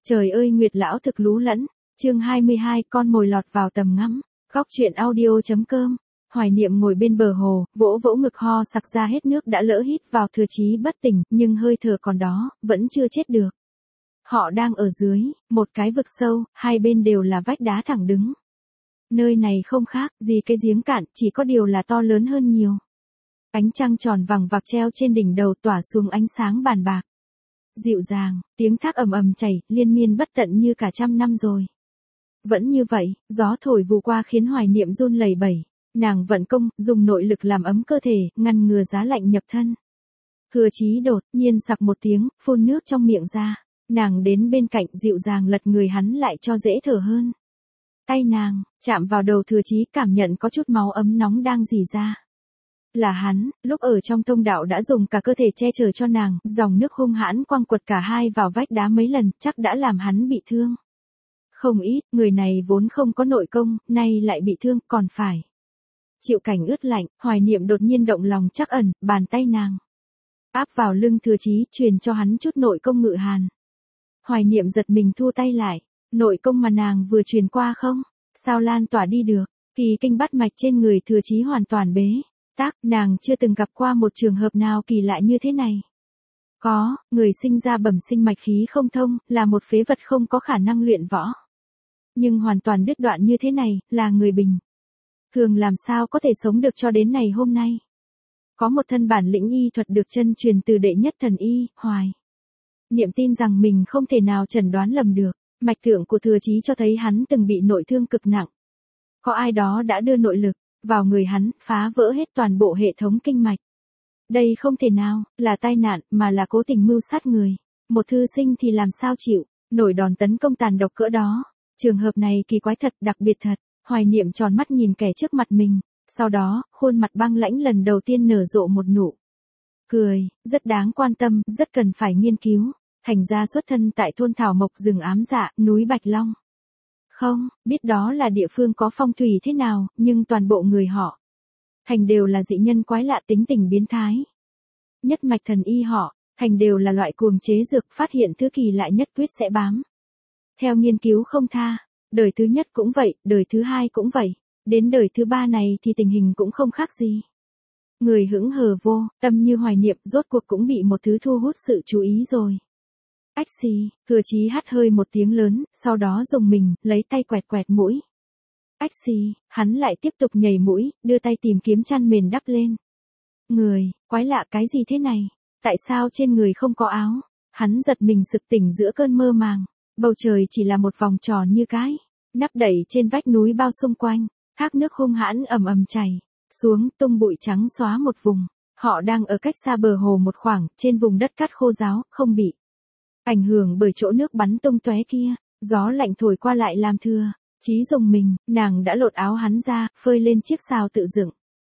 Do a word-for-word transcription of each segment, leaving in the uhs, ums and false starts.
Trời ơi Nguyệt lão thực lú lẫn, chương hai mươi hai con mồi lọt vào tầm ngắm, góc truyện audio.com, Hoài Niệm ngồi bên bờ hồ, vỗ vỗ ngực ho sặc ra hết nước đã lỡ hít vào Thừa Chí bất tỉnh, nhưng hơi thở còn đó, vẫn chưa chết được. Họ đang ở dưới, một cái vực sâu, hai bên đều là vách đá thẳng đứng. Nơi này không khác gì cái giếng cạn, chỉ có điều là to lớn hơn nhiều. Ánh trăng tròn vằng vặc treo trên đỉnh đầu tỏa xuống ánh sáng bàn bạc. Dịu dàng, tiếng thác ầm ầm chảy, liên miên bất tận như cả trăm năm rồi. Vẫn như vậy, gió thổi vù qua khiến Hoài Niệm run lẩy bẩy. Nàng vận công, dùng nội lực làm ấm cơ thể, ngăn ngừa giá lạnh nhập thân. Thừa Chí đột nhiên sặc một tiếng, phun nước trong miệng ra. Nàng đến bên cạnh dịu dàng lật người hắn lại cho dễ thở hơn. Tay nàng, chạm vào đầu Thừa Chí cảm nhận có chút máu ấm nóng đang rỉ ra. Là hắn, lúc ở trong thông đạo đã dùng cả cơ thể che chở cho nàng, dòng nước hung hãn quăng quật cả hai vào vách đá mấy lần, chắc đã làm hắn bị thương. Không ít, người này vốn không có nội công, nay lại bị thương, còn phải chịu cảnh ướt lạnh. Hoài Niệm đột nhiên động lòng trắc ẩn, bàn tay nàng áp vào lưng Thừa Chí, truyền cho hắn chút nội công ngự hàn. Hoài Niệm giật mình thu tay lại, nội công mà nàng vừa truyền qua không, sao lan tỏa đi được, kỳ kinh bắt mạch trên người Thừa Chí hoàn toàn bế tắc, nàng chưa từng gặp qua một trường hợp nào kỳ lạ như thế này. Có, người sinh ra bẩm sinh mạch khí không thông, là một phế vật không có khả năng luyện võ. Nhưng hoàn toàn đứt đoạn như thế này, là người bình thường làm sao có thể sống được cho đến ngày hôm nay. Có một thân bản lĩnh y thuật được chân truyền từ đệ nhất thần y, Hoài Niệm tin rằng mình không thể nào chẩn đoán lầm được. Mạch tượng của Thừa Chí cho thấy hắn từng bị nội thương cực nặng. Có ai đó đã đưa nội lực vào người hắn, phá vỡ hết toàn bộ hệ thống kinh mạch. Đây không thể nào là tai nạn, mà là cố tình mưu sát người. Một thư sinh thì làm sao chịu nổi đòn tấn công tàn độc cỡ đó. Trường hợp này kỳ quái thật, đặc biệt thật. Hoài Niệm tròn mắt nhìn kẻ trước mặt mình. Sau đó, khuôn mặt băng lãnh lần đầu tiên nở rộ một nụ cười, rất đáng quan tâm, rất cần phải nghiên cứu. Thành ra xuất thân tại thôn Thảo Mộc rừng Ám Dạ, núi Bạch Long. Không, biết đó là địa phương có phong thủy thế nào, nhưng toàn bộ người họ Thành đều là dị nhân quái lạ tính tình biến thái. Nhất mạch thần y họ Thành đều là loại cuồng chế dược, phát hiện thứ kỳ lạ nhất quyết sẽ bám theo nghiên cứu không tha. Đời thứ nhất cũng vậy, đời thứ hai cũng vậy. Đến đời thứ ba này thì tình hình cũng không khác gì. Người hững hờ vô tâm như Hoài Niệm rốt cuộc cũng bị một thứ thu hút sự chú ý rồi. Ách xì, Thừa Chí hắt hơi một tiếng lớn, sau đó dùng mình, lấy tay quẹt quẹt mũi. Ách xì, hắn lại tiếp tục nhảy mũi, đưa tay tìm kiếm chăn mền đắp lên. Người, quái lạ cái gì thế này? Tại sao trên người không có áo? Hắn giật mình sực tỉnh giữa cơn mơ màng. Bầu trời chỉ là một vòng tròn như cái nắp đậy trên vách núi bao xung quanh. Thác nước hung hãn ầm ầm chảy xuống, tung bụi trắng xóa một vùng. Họ đang ở cách xa bờ hồ một khoảng, trên vùng đất cát khô ráo, không bị ảnh hưởng bởi chỗ nước bắn tung tóe kia. Gió lạnh thổi qua lại làm Thừa Chí dùng mình, nàng đã lột áo hắn ra, phơi lên chiếc xào tự dựng.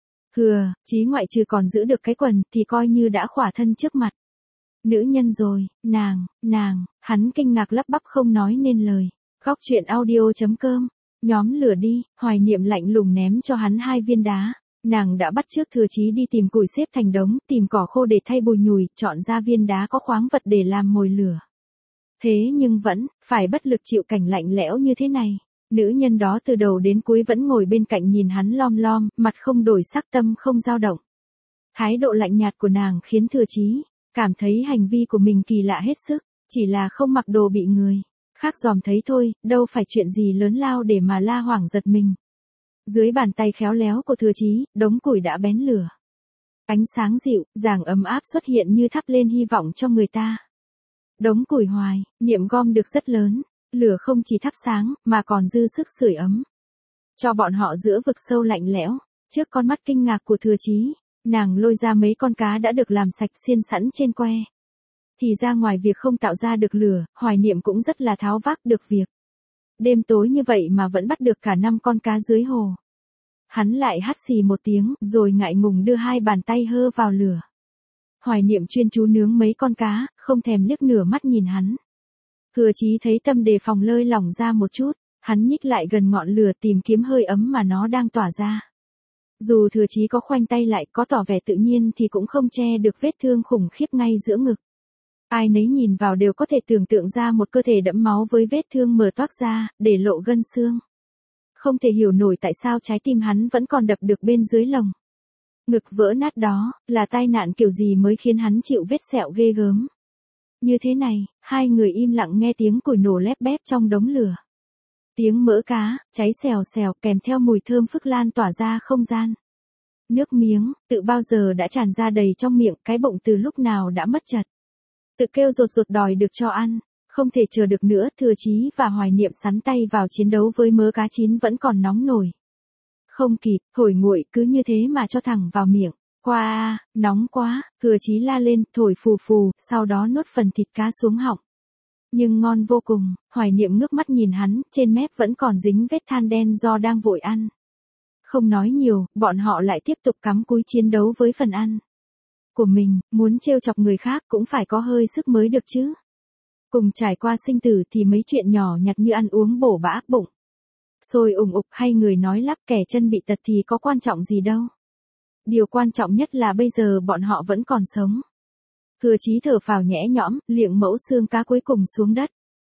Thừa Chí ngoại trừ còn giữ được cái quần, thì coi như đã khỏa thân trước mặt nữ nhân rồi. Nàng, nàng, hắn kinh ngạc lắp bắp không nói nên lời. Góc truyện audio.com, nhóm lửa đi. Hoài Niệm lạnh lùng ném cho hắn hai viên đá. Nàng đã bắt chước Thừa Chí đi tìm củi xếp thành đống, tìm cỏ khô để thay bùi nhùi, chọn ra viên đá có khoáng vật để làm mồi lửa. Thế nhưng vẫn phải bất lực chịu cảnh lạnh lẽo như thế này. Nữ nhân đó từ đầu đến cuối vẫn ngồi bên cạnh nhìn hắn lom lom, mặt không đổi sắc, tâm không dao động. Thái độ lạnh nhạt của nàng khiến Thừa Chí cảm thấy hành vi của mình kỳ lạ hết sức, chỉ là không mặc đồ bị người khác dòm thấy thôi, đâu phải chuyện gì lớn lao để mà la hoảng giật mình. Dưới bàn tay khéo léo của Thừa Chí, đống củi đã bén lửa. Ánh sáng dịu, dàng ấm áp xuất hiện như thắp lên hy vọng cho người ta. Đống củi Hoài Niệm gom được rất lớn, lửa không chỉ thắp sáng, mà còn dư sức sưởi ấm cho bọn họ giữa vực sâu lạnh lẽo. Trước con mắt kinh ngạc của Thừa Chí, nàng lôi ra mấy con cá đã được làm sạch xiên sẵn trên que. Thì ra ngoài việc không tạo ra được lửa, Hoài Niệm cũng rất là tháo vác được việc. Đêm tối như vậy mà vẫn bắt được cả năm con cá dưới hồ. Hắn lại hắt xì một tiếng, rồi ngại ngùng đưa hai bàn tay hơ vào lửa. Hoài Niệm chuyên chú nướng mấy con cá, không thèm liếc nửa mắt nhìn hắn. Thừa Chí thấy tâm đề phòng lơi lỏng ra một chút, hắn nhích lại gần ngọn lửa tìm kiếm hơi ấm mà nó đang tỏa ra. Dù Thừa Chí có khoanh tay lại, có tỏ vẻ tự nhiên thì cũng không che được vết thương khủng khiếp ngay giữa ngực. Ai nấy nhìn vào đều có thể tưởng tượng ra một cơ thể đẫm máu với vết thương mở toác ra, để lộ gân xương. Không thể hiểu nổi tại sao trái tim hắn vẫn còn đập được bên dưới lồng ngực vỡ nát đó, là tai nạn kiểu gì mới khiến hắn chịu vết sẹo ghê gớm. Như thế này, hai người im lặng nghe tiếng củi nổ lép bép trong đống lửa. Tiếng mỡ cá, cháy xèo xèo kèm theo mùi thơm phức lan tỏa ra không gian. Nước miếng, tự bao giờ đã tràn ra đầy trong miệng, cái bụng từ lúc nào đã mất chật. Tự kêu rột rột đòi được cho ăn, không thể chờ được nữa, Thừa Chí và Hoài Niệm sắn tay vào chiến đấu với mớ cá chín vẫn còn nóng nổi. Không kịp, thổi nguội cứ như thế mà cho thẳng vào miệng. Qua a, nóng quá, Thừa Chí la lên, thổi phù phù, sau đó nuốt phần thịt cá xuống họng. Nhưng ngon vô cùng, Hoài Niệm ngước mắt nhìn hắn, trên mép vẫn còn dính vết than đen do đang vội ăn. Không nói nhiều, bọn họ lại tiếp tục cắm cúi chiến đấu với phần ăn của mình, muốn trêu chọc người khác cũng phải có hơi sức mới được chứ. Cùng trải qua sinh tử thì mấy chuyện nhỏ nhặt như ăn uống bổ bã bụng sôi ủng ục hay người nói lắp kẻ chân bị tật thì có quan trọng gì đâu. Điều quan trọng nhất là bây giờ bọn họ vẫn còn sống. Thừa Chí thở phào nhẹ nhõm, liệng mẫu xương cá cuối cùng xuống đất.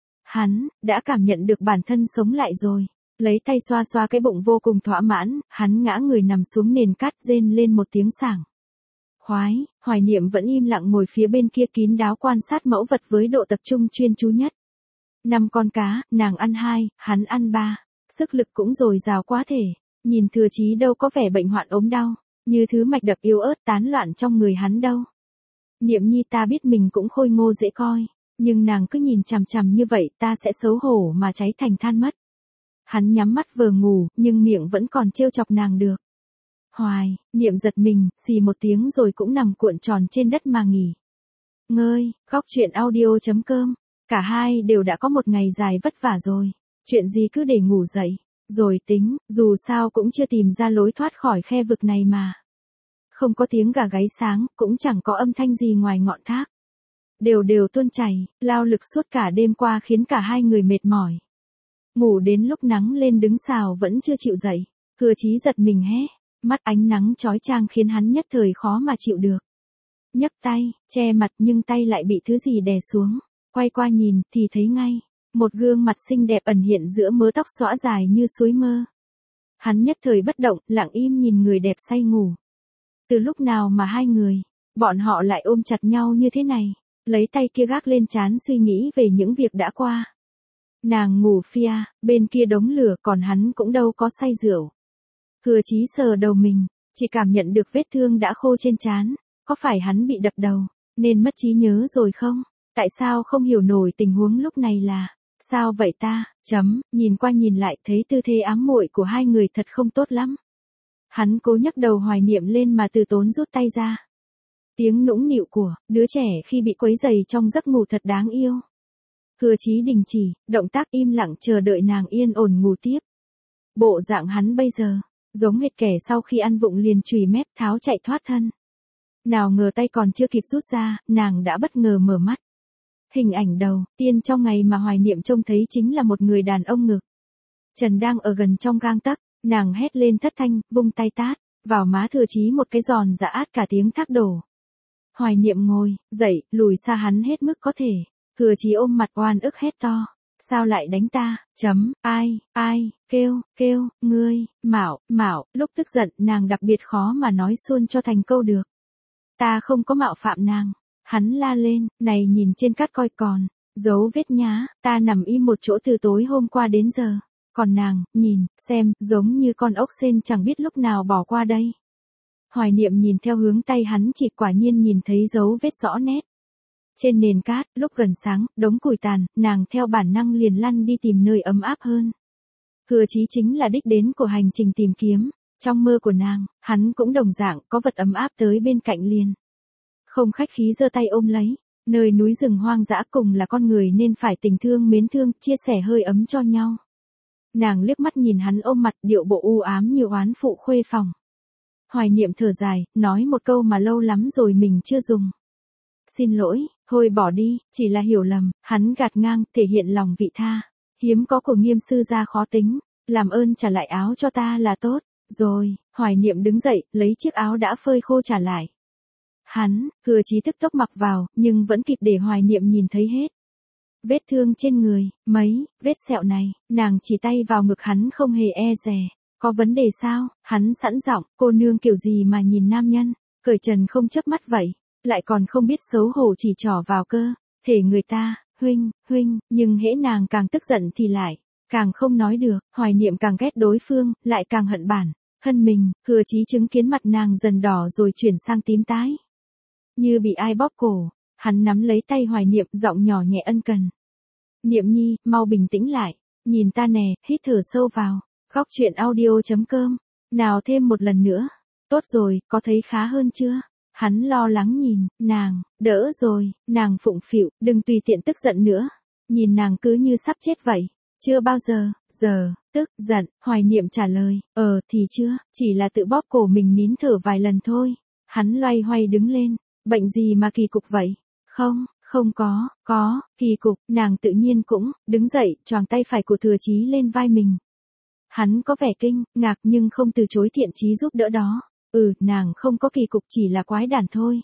Hắn đã cảm nhận được bản thân sống lại rồi. Lấy tay xoa xoa cái bụng vô cùng thỏa mãn, hắn ngã người nằm xuống nền cát rên lên một tiếng sảng khoái. Hoài Niệm vẫn im lặng ngồi phía bên kia kín đáo quan sát mẫu vật với độ tập trung chuyên chú nhất. Năm con cá, nàng ăn hai, hắn ăn ba. Sức lực cũng dồi dào quá thể. Nhìn Thừa Chí đâu có vẻ bệnh hoạn ốm đau, như thứ mạch đập yếu ớt tán loạn trong người hắn đâu. Niệm nhi ta biết mình cũng khôi ngô dễ coi, nhưng nàng cứ nhìn chằm chằm như vậy ta sẽ xấu hổ mà cháy thành than mất. Hắn nhắm mắt vờ ngủ, nhưng miệng vẫn còn trêu chọc nàng được. Hoài, Niệm giật mình, xì một tiếng rồi cũng nằm cuộn tròn trên đất mà nghỉ ngơi. Góc truyện audio chấm com. Cả hai đều đã có một ngày dài vất vả rồi. Chuyện gì cứ để ngủ dậy, rồi tính, dù sao cũng chưa tìm ra lối thoát khỏi khe vực này mà. Không có tiếng gà gáy sáng, cũng chẳng có âm thanh gì ngoài ngọn thác. Đều đều tuôn chảy, lao lực suốt cả đêm qua khiến cả hai người mệt mỏi. Ngủ đến lúc nắng lên đứng xào vẫn chưa chịu dậy. Thừa Chí giật mình hé, mắt ánh nắng chói chang khiến hắn nhất thời khó mà chịu được. Nhấc tay, che mặt nhưng tay lại bị thứ gì đè xuống. Quay qua nhìn thì thấy ngay, một gương mặt xinh đẹp ẩn hiện giữa mớ tóc xõa dài như suối mơ. Hắn nhất thời bất động, lặng im nhìn người đẹp say ngủ. Từ lúc nào mà hai người, bọn họ lại ôm chặt nhau như thế này, lấy tay kia gác lên trán suy nghĩ về những việc đã qua. Nàng ngủ phia, bên kia đống lửa còn hắn cũng đâu có say rượu. Thừa Chí sờ đầu mình, chỉ cảm nhận được vết thương đã khô trên trán. Có phải hắn bị đập đầu, nên mất trí nhớ rồi không? Tại sao không hiểu nổi tình huống lúc này là, sao vậy ta, chấm, nhìn qua nhìn lại thấy tư thế ám muội của hai người thật không tốt lắm. Hắn cố nhấc đầu Hoài Niệm lên mà từ tốn rút tay ra. Tiếng nũng nịu của đứa trẻ khi bị quấy rầy trong giấc ngủ thật đáng yêu. Thừa Chí đình chỉ, động tác im lặng chờ đợi nàng yên ổn ngủ tiếp. Bộ dạng hắn bây giờ, giống hệt kẻ sau khi ăn vụng liền chùy mép tháo chạy thoát thân. Nào ngờ tay còn chưa kịp rút ra, nàng đã bất ngờ mở mắt. Hình ảnh đầu tiên trong ngày mà Hoài Niệm trông thấy chính là một người đàn ông ngực trần đang ở gần trong gang tấc. Nàng hét lên thất thanh, vung tay tát vào má Thừa Chí một cái giòn giã át cả tiếng thác đổ. Hoài Niệm ngồi dậy, lùi xa hắn hết mức có thể. Thừa Chí ôm mặt oan ức hét to, sao lại đánh ta, chấm, ai, ai, kêu, kêu, ngươi, Mạo, Mạo. Lúc tức giận nàng đặc biệt khó mà nói suôn cho thành câu được. Ta không có mạo phạm nàng. Hắn la lên, này nhìn trên cát coi còn dấu vết nhá, ta nằm im một chỗ từ tối hôm qua đến giờ. Còn nàng, nhìn, xem, giống như con ốc sên chẳng biết lúc nào bỏ qua đây. Hoài Niệm nhìn theo hướng tay hắn chỉ quả nhiên nhìn thấy dấu vết rõ nét. Trên nền cát, lúc gần sáng, đống củi tàn, nàng theo bản năng liền lăn đi tìm nơi ấm áp hơn. Thừa Chí chính là đích đến của hành trình tìm kiếm. Trong mơ của nàng, hắn cũng đồng dạng có vật ấm áp tới bên cạnh liền. Không khách khí giơ tay ôm lấy. Nơi núi rừng hoang dã cùng là con người nên phải tình thương mến thương, chia sẻ hơi ấm cho nhau. Nàng liếc mắt nhìn hắn ôm mặt, điệu bộ u ám như oán phụ khuê phòng. Hoài Niệm thở dài, nói một câu mà lâu lắm rồi mình chưa dùng. Xin lỗi, thôi bỏ đi, chỉ là hiểu lầm. Hắn gạt ngang, thể hiện lòng vị tha. Hiếm có của Nghiêm sư gia khó tính, làm ơn trả lại áo cho ta là tốt. Rồi, Hoài Niệm đứng dậy, lấy chiếc áo đã phơi khô trả lại. Hắn, Thừa Chí tức tốc mặc vào, nhưng vẫn kịp để Hoài Niệm nhìn thấy hết. Vết thương trên người, mấy, vết sẹo này, nàng chỉ tay vào ngực hắn không hề e dè. Có vấn đề sao? Hắn sẵn giọng, cô nương kiểu gì mà nhìn nam nhân, cởi trần không chớp mắt vậy, lại còn không biết xấu hổ chỉ trỏ vào cơ thể người ta, huynh, huynh, nhưng hễ nàng càng tức giận thì lại, càng không nói được, Hoài Niệm càng ghét đối phương, lại càng hận bản thân mình. Thừa Chí chứng kiến mặt nàng dần đỏ rồi chuyển sang tím tái, như bị ai bóp cổ, hắn nắm lấy tay Hoài Niệm, giọng nhỏ nhẹ ân cần. Niệm nhi, mau bình tĩnh lại, nhìn ta nè, hít thở sâu vào. Góc truyện audio chấm com, nào thêm một lần nữa. Tốt rồi, có thấy khá hơn chưa? Hắn lo lắng nhìn, nàng, đỡ rồi, nàng phụng phịu, đừng tùy tiện tức giận nữa. Nhìn nàng cứ như sắp chết vậy. Chưa bao giờ, giờ, tức, giận, Hoài Niệm trả lời, ờ thì chưa, chỉ là tự bóp cổ mình nín thở vài lần thôi. Hắn loay hoay đứng lên, bệnh gì mà kỳ cục vậy? Không, không có, có, kỳ cục, nàng tự nhiên cũng, đứng dậy, choàng tay phải của Thừa Chí lên vai mình. Hắn có vẻ kinh, ngạc nhưng không từ chối thiện chí giúp đỡ đó. Ừ, nàng không có kỳ cục, chỉ là quái đản thôi.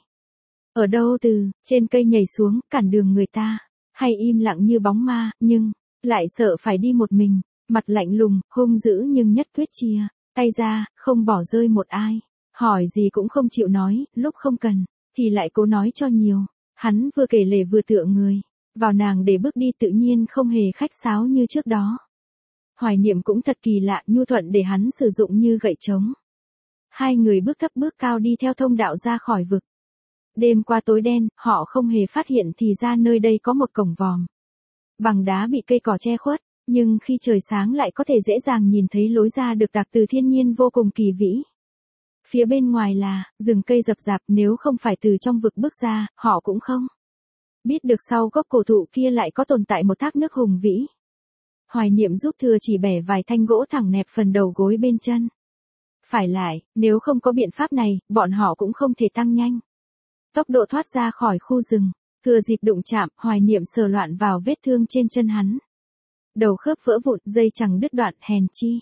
Ở đâu từ, trên cây nhảy xuống, cản đường người ta, hay im lặng như bóng ma, nhưng, lại sợ phải đi một mình, mặt lạnh lùng, hung dữ nhưng nhất quyết chia, tay ra, không bỏ rơi một ai. Hỏi gì cũng không chịu nói, lúc không cần, thì lại cố nói cho nhiều. Hắn vừa kể lể vừa tựa người vào nàng để bước đi, tự nhiên không hề khách sáo như trước đó. Hoài Niệm cũng thật kỳ lạ, nhu thuận để hắn sử dụng như gậy trống. Hai người bước thấp bước cao đi theo thông đạo ra khỏi vực. Đêm qua tối đen, họ không hề phát hiện thì ra nơi đây có một cổng vòm bằng đá bị cây cỏ che khuất, nhưng khi trời sáng lại có thể dễ dàng nhìn thấy lối ra được tạc từ thiên nhiên vô cùng kỳ vĩ. Phía bên ngoài là rừng cây rậm rạp, nếu không phải từ trong vực bước ra, họ cũng không biết được sau gốc cổ thụ kia lại có tồn tại một thác nước hùng vĩ. Hoài Niệm giúp Thừa Chỉ bẻ vài thanh gỗ thẳng nẹp phần đầu gối bên chân phải lại, nếu không có biện pháp này, bọn họ cũng không thể tăng nhanh tốc độ thoát ra khỏi khu rừng. Thừa dịp đụng chạm, Hoài Niệm sờ loạn vào vết thương trên chân hắn. Đầu khớp vỡ vụn, dây chằng đứt đoạn, hèn chi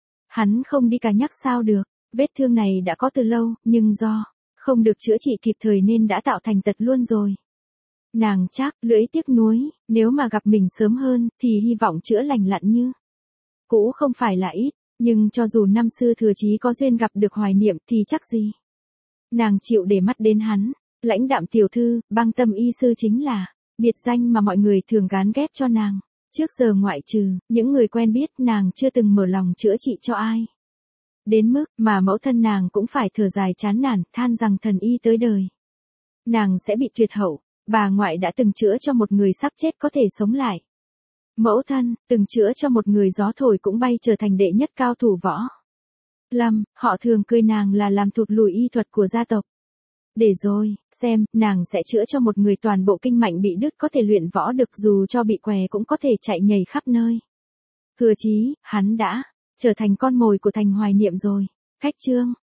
hắn không đi cả nhắc sao được. Vết thương này đã có từ lâu, nhưng do không được chữa trị kịp thời nên đã tạo thành tật luôn rồi. Nàng chắc, lưỡi tiếc nuối, nếu mà gặp mình sớm hơn, thì hy vọng chữa lành lặn như cũ không phải là ít, nhưng cho dù năm xưa Thừa Chí có duyên gặp được Hoài Niệm thì chắc gì nàng chịu để mắt đến hắn. Lãnh Đạm tiểu thư, Băng Tâm y sư chính là biệt danh mà mọi người thường gán ghép cho nàng. Trước giờ ngoại trừ những người quen biết, nàng chưa từng mở lòng chữa trị cho ai. Đến mức mà mẫu thân nàng cũng phải thở dài chán nản, than rằng thần y tới đời nàng sẽ bị tuyệt hậu. Bà ngoại đã từng chữa cho một người sắp chết có thể sống lại. Mẫu thân từng chữa cho một người gió thổi cũng bay trở thành đệ nhất cao thủ võ lâm. Họ thường cười nàng là làm thụt lùi y thuật của gia tộc. Để rồi xem, nàng sẽ chữa cho một người toàn bộ kinh mạch bị đứt có thể luyện võ được, dù cho bị què cũng có thể chạy nhảy khắp nơi. Thừa Chí, hắn đã trở thành con mồi của thành Hoài Niệm rồi. Khách trương,